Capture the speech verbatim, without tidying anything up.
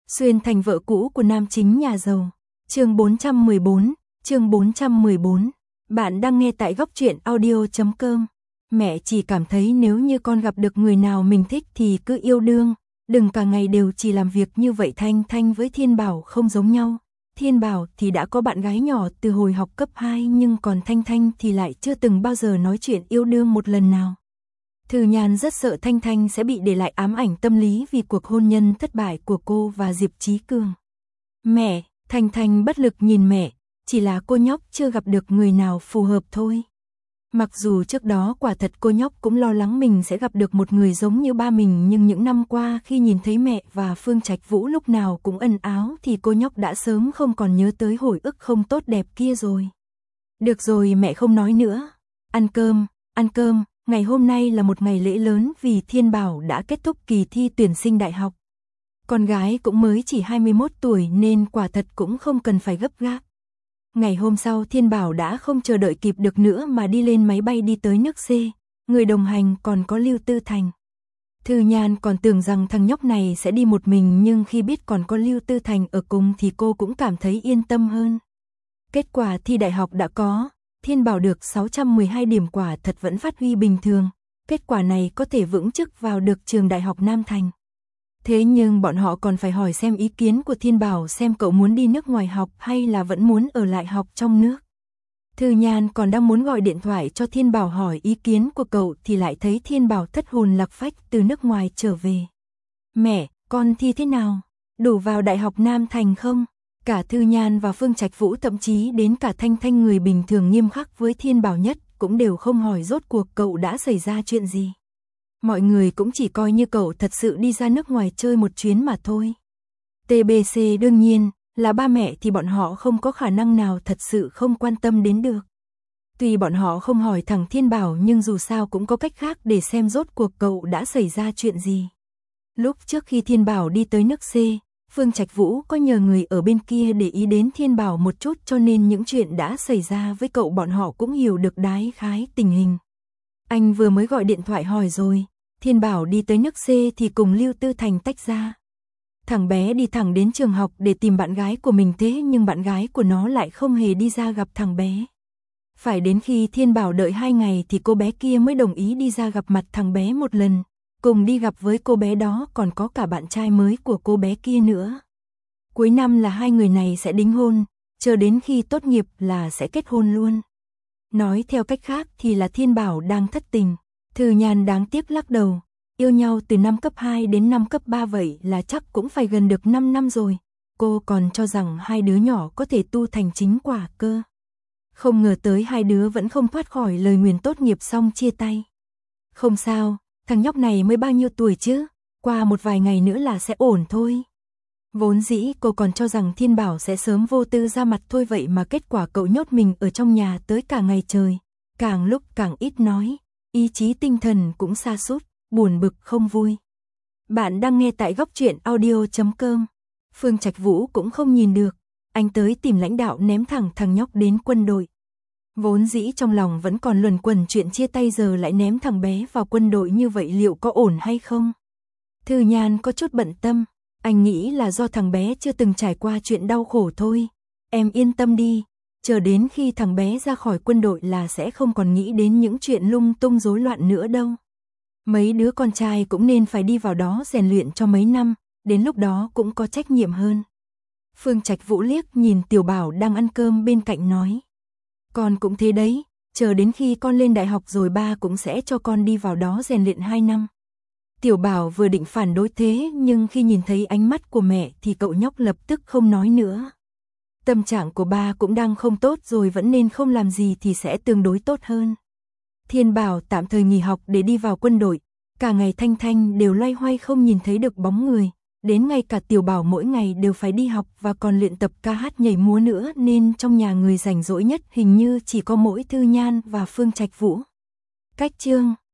Xuyên thành vợ cũ của nam chính nhà giàu. Chương bốn trăm mười bốn, chương bốn trăm mười bốn. Bạn đang nghe tại góc truyện audio chấm com. Mẹ chỉ cảm thấy nếu như con gặp được người nào mình thích thì cứ yêu đương, đừng cả ngày đều chỉ làm việc như vậy. Thanh Thanh với Thiên Bảo không giống nhau. Thiên Bảo thì đã có bạn gái nhỏ từ hồi học cấp hai, nhưng còn Thanh Thanh thì lại chưa từng bao giờ nói chuyện yêu đương một lần nào. Thư Nhan rất sợ Thanh Thanh sẽ bị để lại ám ảnh tâm lý vì cuộc hôn nhân thất bại của cô và Diệp Chí Cường. Mẹ, Thanh Thanh bất lực nhìn mẹ, chỉ là cô nhóc chưa gặp được người nào phù hợp thôi. Mặc dù trước đó quả thật cô nhóc cũng lo lắng mình sẽ gặp được một người giống như ba mình, nhưng những năm qua khi nhìn thấy mẹ và Phương Trạch Vũ lúc nào cũng ân áo thì cô nhóc đã sớm không còn nhớ tới hồi ức không tốt đẹp kia rồi. Được rồi, mẹ không nói nữa. Ăn cơm, ăn cơm. Ngày hôm nay là một ngày lễ lớn vì Thiên Bảo đã kết thúc kỳ thi tuyển sinh đại học. Con gái cũng mới chỉ hai mươi mốt tuổi nên quả thật cũng không cần phải gấp gáp. Ngày hôm sau Thiên Bảo đã không chờ đợi kịp được nữa mà đi lên máy bay đi tới nước C. Người đồng hành còn có Lưu Tư Thành. Thư Nhan còn tưởng rằng thằng nhóc này sẽ đi một mình, nhưng khi biết còn có Lưu Tư Thành ở cùng thì cô cũng cảm thấy yên tâm hơn. Kết quả thi đại học đã có. Thiên Bảo được sáu trăm mười hai điểm, quả thật vẫn phát huy bình thường. Kết quả này có thể vững chức vào được trường Đại học Nam Thành. Thế nhưng bọn họ còn phải hỏi xem ý kiến của Thiên Bảo, xem cậu muốn đi nước ngoài học hay là vẫn muốn ở lại học trong nước. Thư Nhan còn đang muốn gọi điện thoại cho Thiên Bảo hỏi ý kiến của cậu thì lại thấy Thiên Bảo thất hồn lạc phách từ nước ngoài trở về. Mẹ, con thi thế nào? Đủ vào Đại học Nam Thành không? Cả Thư Nhan và Phương Trạch Vũ, thậm chí đến cả Thanh Thanh, người bình thường nghiêm khắc với Thiên Bảo nhất, cũng đều không hỏi rốt cuộc cậu đã xảy ra chuyện gì. Mọi người cũng chỉ coi như cậu thật sự đi ra nước ngoài chơi một chuyến mà thôi. tê bê xê đương nhiên là ba mẹ thì bọn họ không có khả năng nào thật sự không quan tâm đến được. Tuy bọn họ không hỏi thẳng Thiên Bảo nhưng dù sao cũng có cách khác để xem rốt cuộc cậu đã xảy ra chuyện gì. Lúc trước khi Thiên Bảo đi tới nước C, Phương Trạch Vũ có nhờ người ở bên kia để ý đến Thiên Bảo một chút, cho nên những chuyện đã xảy ra với cậu bọn họ cũng hiểu được đái khái tình hình. Anh vừa mới gọi điện thoại hỏi rồi, Thiên Bảo đi tới nước C thì cùng Lưu Tư Thành tách ra. Thằng bé đi thẳng đến trường học để tìm bạn gái của mình, thế nhưng bạn gái của nó lại không hề đi ra gặp thằng bé. Phải đến khi Thiên Bảo đợi hai ngày thì cô bé kia mới đồng ý đi ra gặp mặt thằng bé một lần. Cùng đi gặp với cô bé đó còn có cả bạn trai mới của cô bé kia nữa. Cuối năm là hai người này sẽ đính hôn, chờ đến khi tốt nghiệp là sẽ kết hôn luôn. Nói theo cách khác thì là Thiên Bảo đang thất tình. Thư Nhan đáng tiếc lắc đầu, yêu nhau từ năm cấp hai đến năm cấp ba vậy là chắc cũng phải gần được năm năm rồi. Cô còn cho rằng hai đứa nhỏ có thể tu thành chính quả cơ. Không ngờ tới hai đứa vẫn không thoát khỏi lời nguyền tốt nghiệp xong chia tay. Không sao. Thằng nhóc này mới bao nhiêu tuổi chứ, qua một vài ngày nữa là sẽ ổn thôi. Vốn dĩ cô còn cho rằng Thiên Bảo sẽ sớm vô tư ra mặt thôi, vậy mà kết quả cậu nhốt mình ở trong nhà tới cả ngày trời. Càng lúc càng ít nói, ý chí tinh thần cũng sa sút, buồn bực không vui. Bạn đang nghe tại góc truyện audio chấm com. Phương Trạch Vũ cũng không nhìn được, anh tới tìm lãnh đạo ném thẳng thằng nhóc đến quân đội. Vốn dĩ trong lòng vẫn còn luẩn quẩn chuyện chia tay, giờ lại ném thằng bé vào quân đội như vậy liệu có ổn hay không? Thư Nhan có chút bận tâm, anh nghĩ là do thằng bé chưa từng trải qua chuyện đau khổ thôi. Em yên tâm đi, chờ đến khi thằng bé ra khỏi quân đội là sẽ không còn nghĩ đến những chuyện lung tung rối loạn nữa đâu. Mấy đứa con trai cũng nên phải đi vào đó rèn luyện cho mấy năm, đến lúc đó cũng có trách nhiệm hơn. Phương Trạch Vũ liếc nhìn Tiểu Bảo đang ăn cơm bên cạnh nói. Con cũng thế đấy, chờ đến khi con lên đại học rồi ba cũng sẽ cho con đi vào đó rèn luyện hai năm. Tiểu Bảo vừa định phản đối thế nhưng khi nhìn thấy ánh mắt của mẹ thì cậu nhóc lập tức không nói nữa. Tâm trạng của ba cũng đang không tốt rồi, vẫn nên không làm gì thì sẽ tương đối tốt hơn. Thiên Bảo tạm thời nghỉ học để đi vào quân đội, cả ngày Thanh Thanh đều loay hoay không nhìn thấy được bóng người. Đến ngay cả Tiểu Bảo mỗi ngày đều phải đi học và còn luyện tập ca hát nhảy múa nữa, nên trong nhà người rảnh rỗi nhất hình như chỉ có mỗi Thư Nhan và Phương Trạch Vũ. Cách chương